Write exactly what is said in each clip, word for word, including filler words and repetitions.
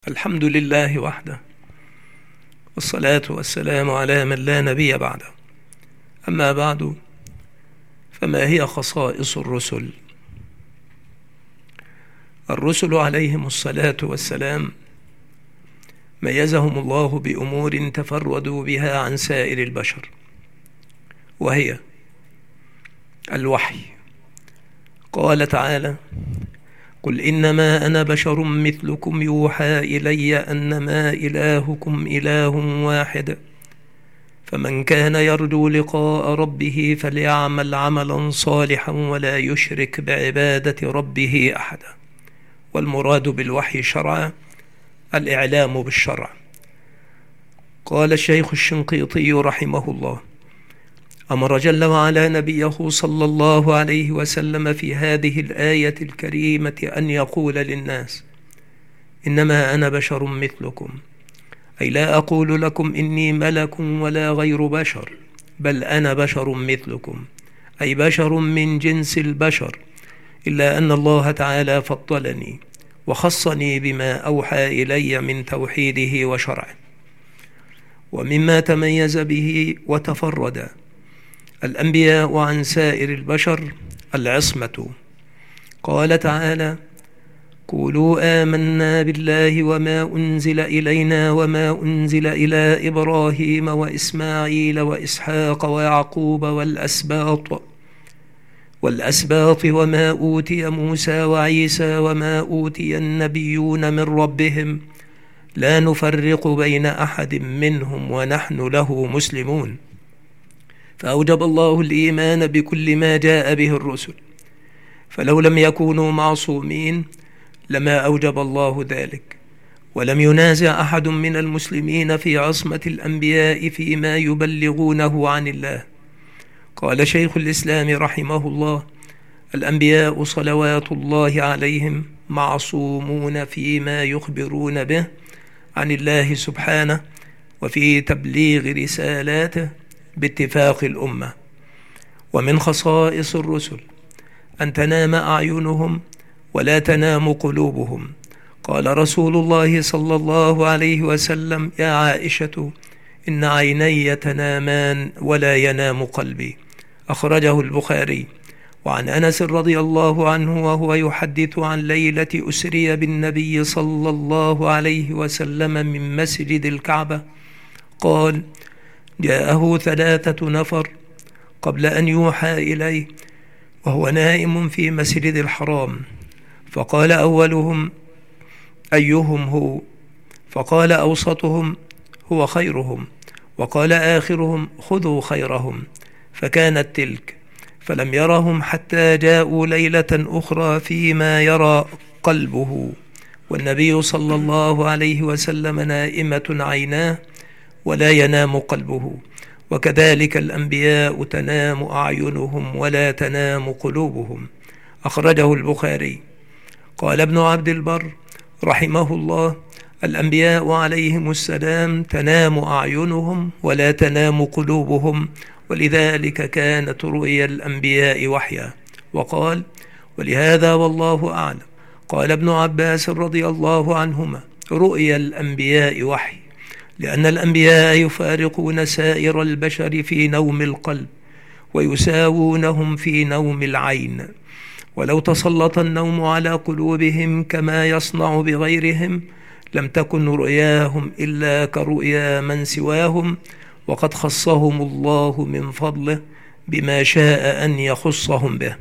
الحمد لله وحده، والصلاة والسلام على من لا نبي بعده. أما بعد، فما هي خصائص الرسل؟ الرسل عليهم الصلاة والسلام ميزهم الله بأمور تفردوا بها عن سائر البشر، وهي الوحي. قال تعالى: قل إنما أنا بشر مثلكم يوحى إلي أنما إلهكم إله واحد فمن كان يرجو لقاء ربه فليعمل عملا صالحا ولا يشرك بعبادة ربه أحدا. والمراد بالوحي شرعا الإعلام بالشرع. قال الشيخ الشنقيطي رحمه الله: أمر جل وعلا نبيه صلى الله عليه وسلم في هذه الآية الكريمة أن يقول للناس: إنما أنا بشر مثلكم، أي لا أقول لكم إني ملك ولا غير بشر، بل أنا بشر مثلكم، أي بشر من جنس البشر، إلا أن الله تعالى فضلني وخصني بما أوحى إلي من توحيده وشرعه. ومما تميز به وتفرد الأنبياء عن سائر البشر العصمة. قال تعالى: قولوا آمنا بالله وما أنزل إلينا وما أنزل إلى إبراهيم وإسماعيل وإسحاق ويعقوب والأسباط والأسباط وما أوتي موسى وعيسى وما أوتي النبيون من ربهم لا نفرق بين أحد منهم ونحن له مسلمون. فأوجب الله الإيمان بكل ما جاء به الرسل، فلو لم يكونوا معصومين لما أوجب الله ذلك، ولم ينازع أحد من المسلمين في عصمة الأنبياء فيما يبلغونه عن الله. قال شيخ الإسلام رحمه الله: الأنبياء صلوات الله عليهم معصومون فيما يخبرون به عن الله سبحانه وفي تبليغ رسالاته باتفاق الأمة. ومن خصائص الرسل أن تنام أعينهم ولا تنام قلوبهم. قال رسول الله صلى الله عليه وسلم: يا عائشة، إن عيني تنامان ولا ينام قلبي. أخرجه البخاري. وعن أنس رضي الله عنه وهو يحدث عن ليلة أسري بالنبي صلى الله عليه وسلم من مسجد الكعبة قال: جاءه ثلاثة نفر قبل أن يوحى إليه وهو نائم في مسجد الحرام، فقال أولهم: أيهم هو؟ فقال أوسطهم: هو خيرهم، وقال آخرهم: خذوا خيرهم. فكانت تلك، فلم يرهم حتى جاءوا ليلة أخرى فيما يرى قلبه والنبي صلى الله عليه وسلم نائمة عيناه ولا ينام قلبه. وكذلك الأنبياء تنام أعينهم ولا تنام قلوبهم. أخرجه البخاري. قال ابن عبد البر رحمه الله: الأنبياء عليهم السلام تنام أعينهم ولا تنام قلوبهم، ولذلك كانت رؤيا الأنبياء وحيا. وقال: ولهذا والله أعلم قال ابن عباس رضي الله عنهما: رؤيا الأنبياء وحي، لأن الأنبياء يفارقون سائر البشر في نوم القلب ويساوونهم في نوم العين، ولو تسلط النوم على قلوبهم كما يصنع بغيرهم لم تكن رؤياهم إلا كرؤيا من سواهم، وقد خصهم الله من فضله بما شاء أن يخصهم به.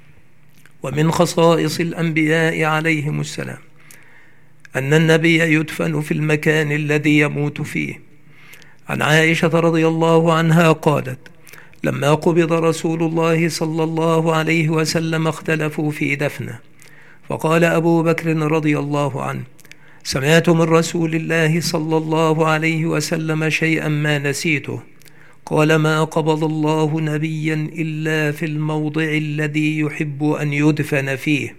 ومن خصائص الأنبياء عليهم السلام أن النبي يدفن في المكان الذي يموت فيه. عن عائشة رضي الله عنها قالت: لما قبض رسول الله صلى الله عليه وسلم اختلفوا في دفنه، فقال أبو بكر رضي الله عنه: سمعت من رسول الله صلى الله عليه وسلم شيئا ما نسيته. قال: ما قبض الله نبيا إلا في الموضع الذي يحب أن يدفن فيه،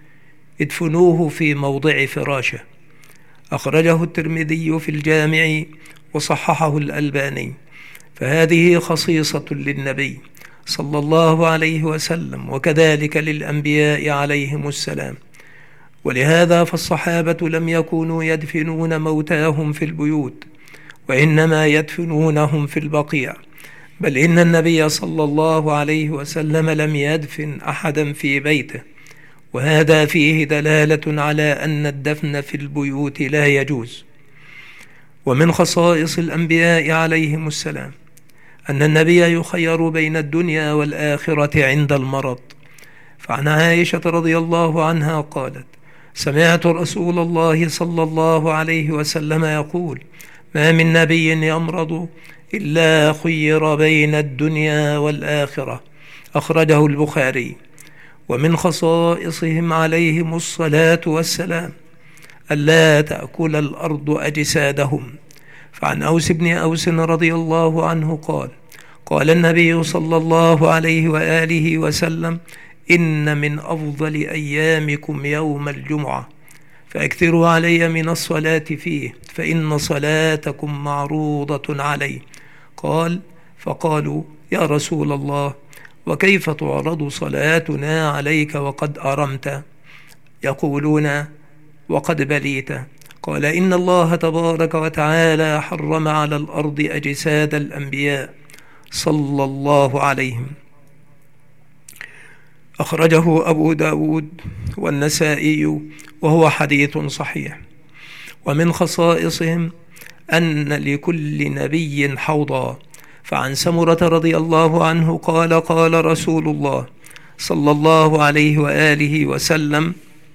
ادفنوه في موضع فراشه. أخرجه الترمذي في الجامع وصححه الألباني. فهذه خصيصة للنبي صلى الله عليه وسلم، وكذلك للأنبياء عليهم السلام. ولهذا فالصحابة لم يكونوا يدفنون موتاهم في البيوت، وإنما يدفنونهم في البقيع، بل إن النبي صلى الله عليه وسلم لم يدفن أحدا في بيته، وهذا فيه دلالة على أن الدفن في البيوت لا يجوز. ومن خصائص الأنبياء عليهم السلام أن النبي يخير بين الدنيا والآخرة عند المرض، فعن عائشة رضي الله عنها قالت: سمعت رسول الله صلى الله عليه وسلم يقول: ما من نبي يمرض إلا خير بين الدنيا والآخرة، أخرجه البخاري. ومن خصائصهم عليهم الصلاة والسلام ألا تأكل الأرض أجسادهم، فعن أوس بن أوس رضي الله عنه قال: قال النبي صلى الله عليه وآله وسلم: إن من أفضل أيامكم يوم الجمعة، فأكثروا علي من الصلاة فيه، فإن صلاتكم معروضة علي. قال: فقالوا: يا رسول الله، وكيف تعرض صلاتنا عليك وقد أرمت؟ يقولون: وقد بليت. قال: إن الله تبارك وتعالى حرم على الأرض أجساد الأنبياء صلى الله عليهم. أخرجه أبو داود والنسائي وهو حديث صحيح. ومن خصائصهم أن لكل نبي حوضا، فعن سمرة رضي الله عنه قال: قال رسول الله صلى الله عليه وآله وسلم: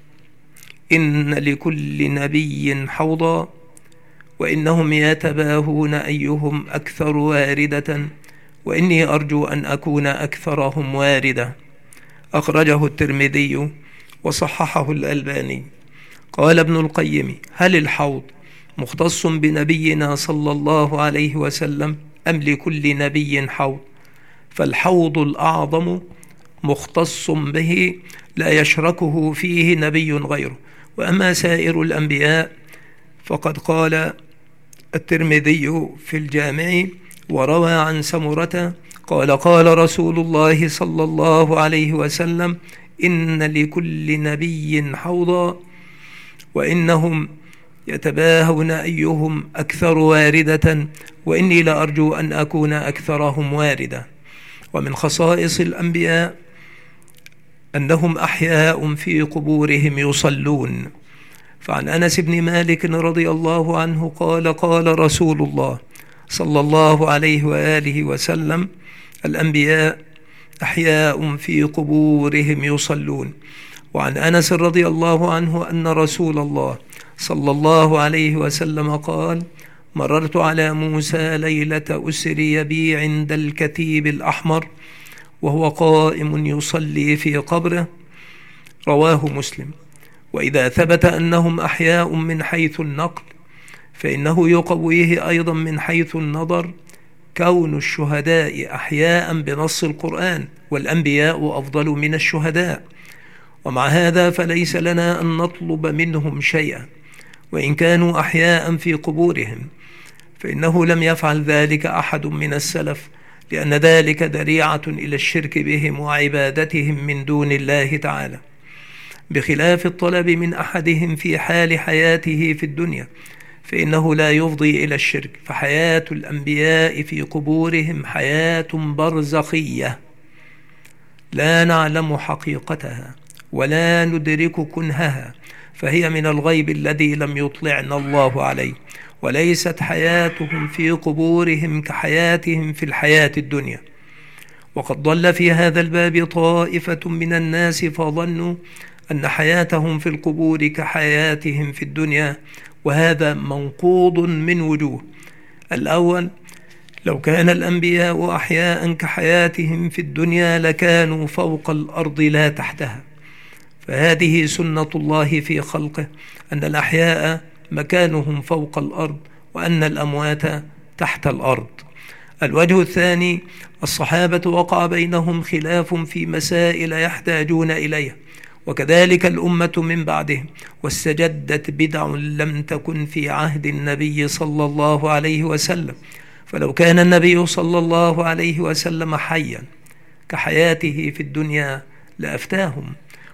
إن لكل نبي حوضا، وإنهم يتباهون أيهم أكثر واردة، وإني أرجو أن أكون أكثرهم واردة. أخرجه الترمذي وصححه الألباني. قال ابن القيم: هل الحوض مختص بنبينا صلى الله عليه وسلم أم لكل نبي حوض؟ فالحوض الأعظم مختص به لا يشركه فيه نبي غيره، وأما سائر الأنبياء فقد قال الترمذي في الجامع وروى عن سمرة قال: قال رسول الله صلى الله عليه وسلم: إن لكل نبي حوضا، وإنهم يتباهون أيهم أكثر واردة، وإني لأرجو أن أكون أكثرهم واردة. ومن خصائص الأنبياء أنهم أحياء في قبورهم يصلون، فعن أنس بن مالك رضي الله عنه قال: قال رسول الله صلى الله عليه وآله وسلم: الأنبياء أحياء في قبورهم يصلون. وعن أنس رضي الله عنه أن رسول الله صلى الله عليه وسلم قال: مررت على موسى ليلة أسري بي عند الكتيب الأحمر وهو قائم يصلي في قبره، رواه مسلم. وإذا ثبت أنهم أحياء من حيث النقل فإنه يقويه أيضا من حيث النظر كون الشهداء أحياء بنص القرآن، والأنبياء أفضل من الشهداء. ومع هذا فليس لنا أن نطلب منهم شيئا وإن كانوا أحياء في قبورهم، فإنه لم يفعل ذلك أحد من السلف، لأن ذلك ذريعة إلى الشرك بهم وعبادتهم من دون الله تعالى، بخلاف الطلب من أحدهم في حال حياته في الدنيا، فإنه لا يفضي إلى الشرك. فحياة الأنبياء في قبورهم حياة برزخية لا نعلم حقيقتها ولا ندرك كنهها، فهي من الغيب الذي لم يطلعنا الله عليه، وليست حياتهم في قبورهم كحياتهم في الحياة الدنيا. وقد ضل في هذا الباب طائفة من الناس فظنوا أن حياتهم في القبور كحياتهم في الدنيا، وهذا منقوض من وجوه. الأول: لو كان الأنبياء أحياء كحياتهم في الدنيا لكانوا فوق الأرض لا تحتها، فهذه سنة الله في خلقه، أن الأحياء مكانهم فوق الأرض وأن الأموات تحت الأرض. الوجه الثاني: الصحابة وقع بينهم خلاف في مسائل يحتاجون إليها، وكذلك الأمة من بعدهم، واستجدت بدع لم تكن في عهد النبي صلى الله عليه وسلم. فلو كان النبي صلى الله عليه وسلم حيا كحياته في الدنيا لأفتاهم،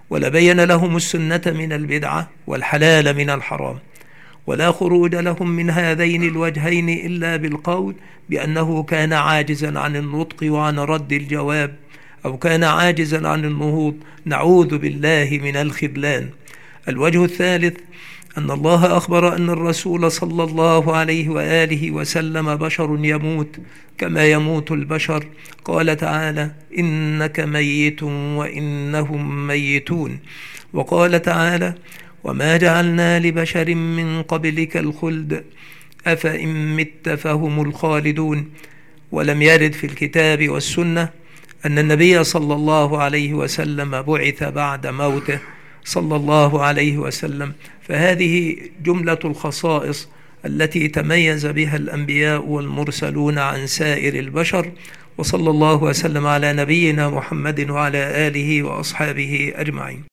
ولبين لهم السنة من البدعة والحلال من الحرام، ولا خروج لهم من هذين الوجهين إلا بالقول بأنه كان عاجزا عن النطق وعن رد الجواب، أو كان عاجزا عن النهوض، نعوذ بالله من الخذلان. الوجه الثالث أن الله أخبر أن الرسول صلى الله عليه وآله وسلم بشر يموت كما يموت البشر، قال تعالى: إنك ميت وإنهم ميتون. وقال تعالى: وما جعلنا لبشر من قبلك الخلد أفإن مت فهم الخالدون. ولم يرد في الكتاب والسنة أن النبي صلى الله عليه وسلم بعث بعد موته صلى الله عليه وسلم، فهذه جملة الخصائص التي تميز بها الأنبياء والمرسلون عن سائر البشر. وصلى الله وسلم على نبينا محمد وعلى آله وأصحابه أجمعين.